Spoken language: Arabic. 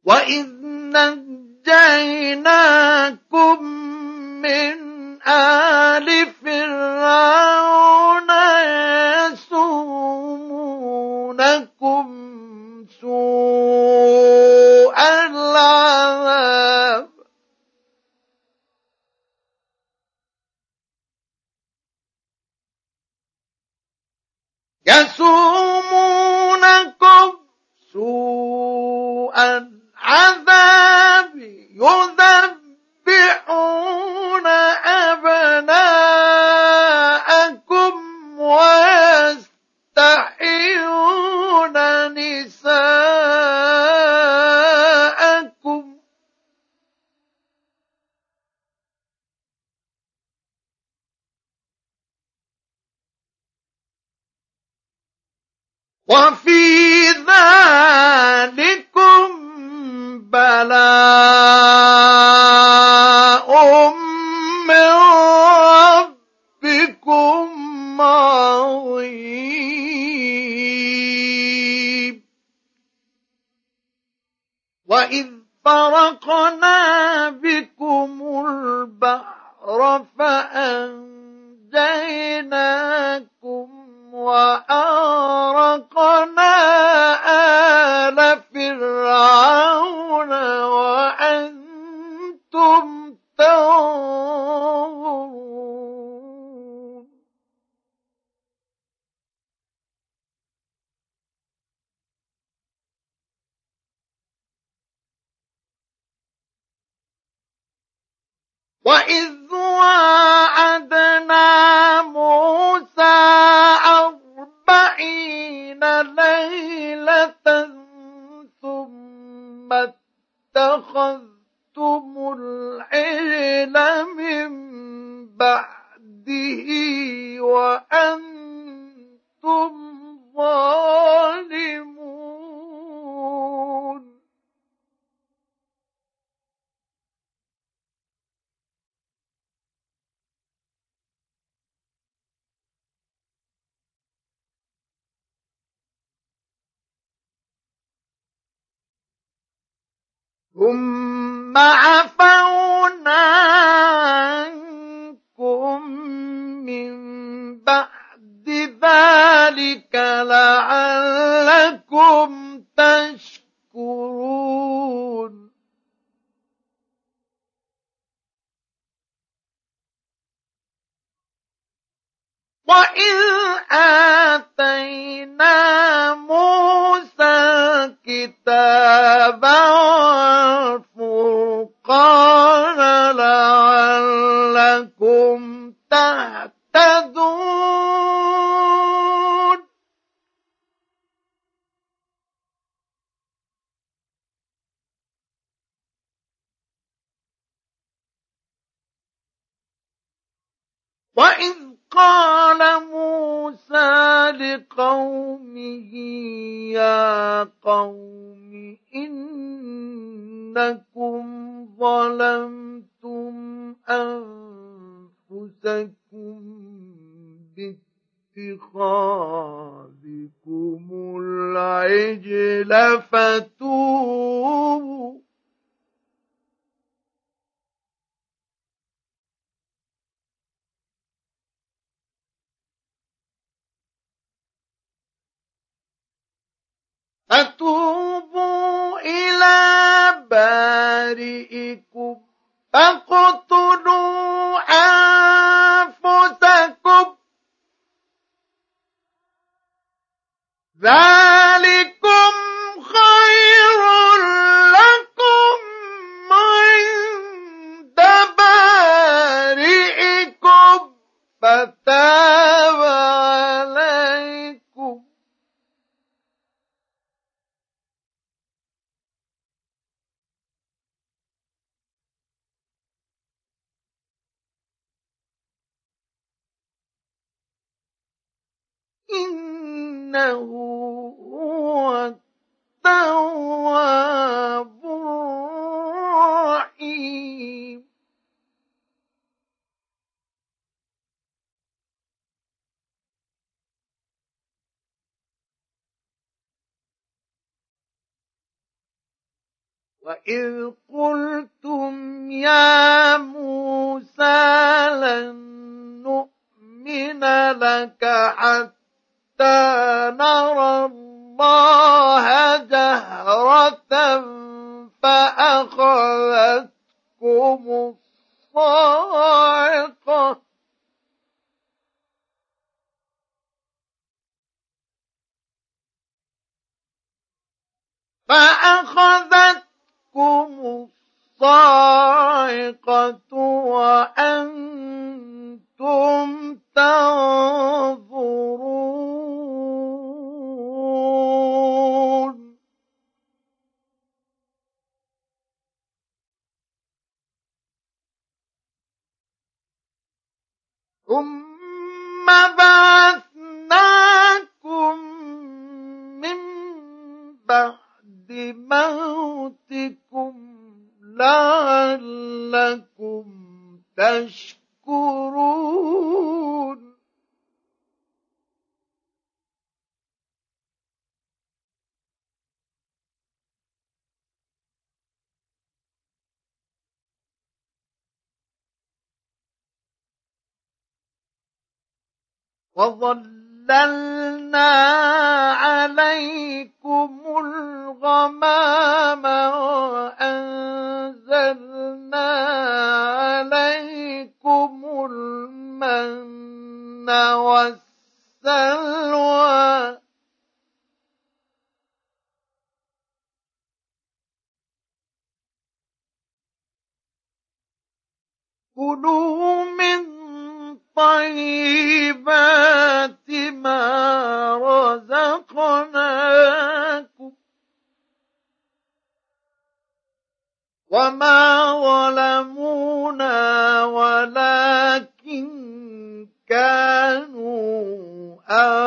وَإِذْ نَجَّيْنَاكُمْ مِنْ آلِ فِرْعَوْنَ يَسُومُونَكُمْ سُوءَ الْعَذَابِ يُذَبِّحُونَ أَبْنَاءَكُمْ وَيَسْتَحْيُونَ نِسَاءَكُمْ ۚ وَفِي ذَٰلِكُم بَلَاءٌ مِّن رَّبِّكُمْ عَظِيمٌ. وَإِذْ فَرَقْنَا بِكُمُ الْبَحْرَ فَأَنجَيْنَاكُمْ وَأَغْرَقْنَا آلَ فِرْعَوْنَ وَأَنتُمْ تَنظُرُونَ وَإِذْ وَاعَدْنَا مُوسَىٰ 40 لَيْلَةً ثُمَّ اتَّخَذْتُمُ الْعِجْلَ مِن بَعْدِهِ وَأَنتُمْ ظَالِمُونَ ثُمَّ عَفَوْنَا عَنكُم مِّن بَعْدِ ذَٰلِكَ لَعَلَّكُمْ تَشْكُرُونَ وَإِذْ آتَيْنَا مُوسَى الْكِتَابَ وَالْفُرْقَانَ لَعَلَّكُمْ تَهْتَدُونَ وَإِذْ قَالَ مُوسَىٰ لِقَوْمِهِ يَا قَوْمِ إِنَّكُمْ ظَلَمْتُمْ أَنفُسَكُمْ بِاتِّخَاذِكُمُ الْعِجْلَ فَتُوبُوا إِلَىٰ بَارِئِكُمْ فَاقْتُلُوا أَنفُسَكُمْ ذَٰلِكُمْ خَيْرٌ لَّكُمْ عِندَ بَارِئِكُمْ فَتَابَ عَلَيْكُمْ إِنَّهُ هُوَ التَّوَّابُ الرَّحِيمُ وإذ قلتم يا موسى لن نؤمن لك حتى نرى الله جهرة فأخذتكم الصاعقة وأنتم تنظرون ثم بعثناكم من بعد موتكم لعلكم تشكرون وظللنا عليكم الغمام وأنزلنا عليكم المن والسلوى كلوا من طيبات ما رزقناكم وما ظلمونا ولكن كانوا